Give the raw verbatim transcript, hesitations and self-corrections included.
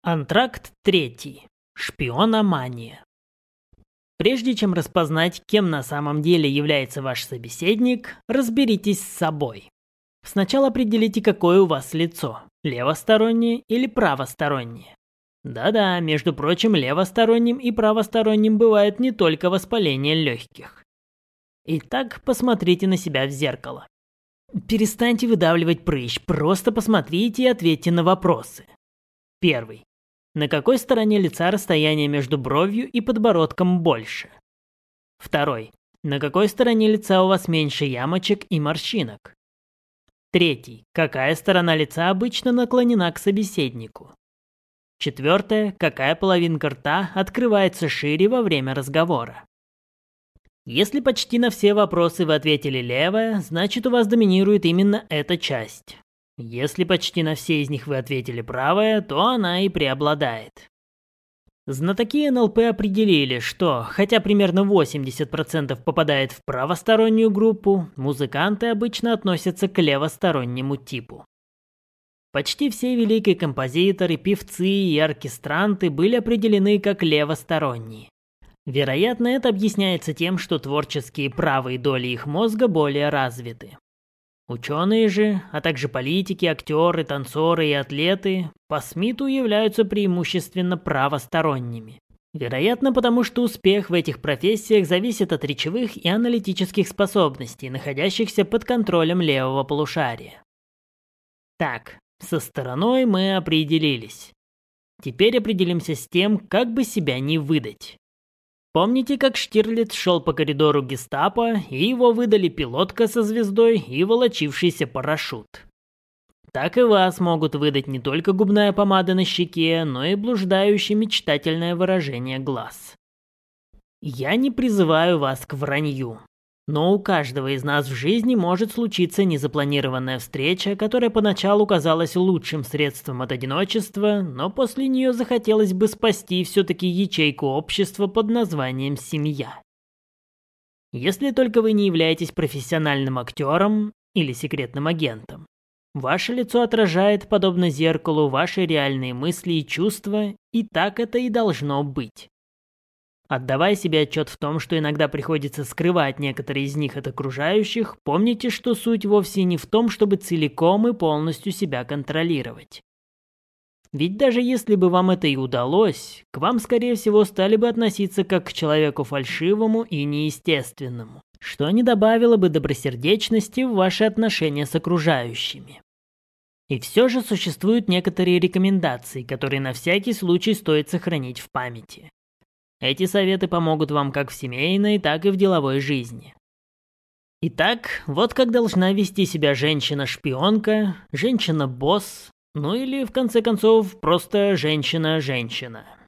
Антракт третий. Шпиономания. Прежде чем распознать, кем на самом деле является ваш собеседник, разберитесь с собой. Сначала определите, какое у вас лицо – левостороннее или правостороннее. Да-да, между прочим, левосторонним и правосторонним бывает не только воспаление легких. Итак, посмотрите на себя в зеркало. Перестаньте выдавливать прыщ, просто посмотрите и ответьте на вопросы. Первый. На какой стороне лица расстояние между бровью и подбородком больше? Второй. На какой стороне лица у вас меньше ямочек и морщинок? Третий. Какая сторона лица обычно наклонена к собеседнику? Четвертое. Какая половинка рта открывается шире во время разговора? Если почти на все вопросы вы ответили левое, значит у вас доминирует именно эта часть. Если почти на все из них вы ответили правое, то она и преобладает. Знатоки эн эл пэ определили, что, хотя примерно восемьдесят процентов попадает в правостороннюю группу, музыканты обычно относятся к левостороннему типу. Почти все великие композиторы, певцы и оркестранты были определены как левосторонние. Вероятно, это объясняется тем, что творческие правые доли их мозга более развиты. Ученые же, а также политики, актеры, танцоры и атлеты по Смиту являются преимущественно правосторонними. Вероятно, потому что успех в этих профессиях зависит от речевых и аналитических способностей, находящихся под контролем левого полушария. Так, со стороной мы определились. Теперь определимся с тем, как бы себя не выдать. Помните, как Штирлиц шел по коридору гестапо, и его выдали пилотка со звездой и волочившийся парашют? Так и вас могут выдать не только губная помада на щеке, но и блуждающее мечтательное выражение глаз. Я не призываю вас к вранью, но у каждого из нас в жизни может случиться незапланированная встреча, которая поначалу казалась лучшим средством от одиночества, но после нее захотелось бы спасти все-таки ячейку общества под названием «семья». Если только вы не являетесь профессиональным актером или секретным агентом. Ваше лицо отражает, подобно зеркалу, ваши реальные мысли и чувства, и так это и должно быть. Отдавая себе отчет в том, что иногда приходится скрывать некоторые из них от окружающих, помните, что суть вовсе не в том, чтобы целиком и полностью себя контролировать. Ведь даже если бы вам это и удалось, к вам, скорее всего, стали бы относиться как к человеку фальшивому и неестественному, что не добавило бы добросердечности в ваши отношения с окружающими. И все же существуют некоторые рекомендации, которые на всякий случай стоит сохранить в памяти. Эти советы помогут вам как в семейной, так и в деловой жизни. Итак, вот как должна вести себя женщина-шпионка, женщина-босс, ну или, в конце концов, просто женщина-женщина.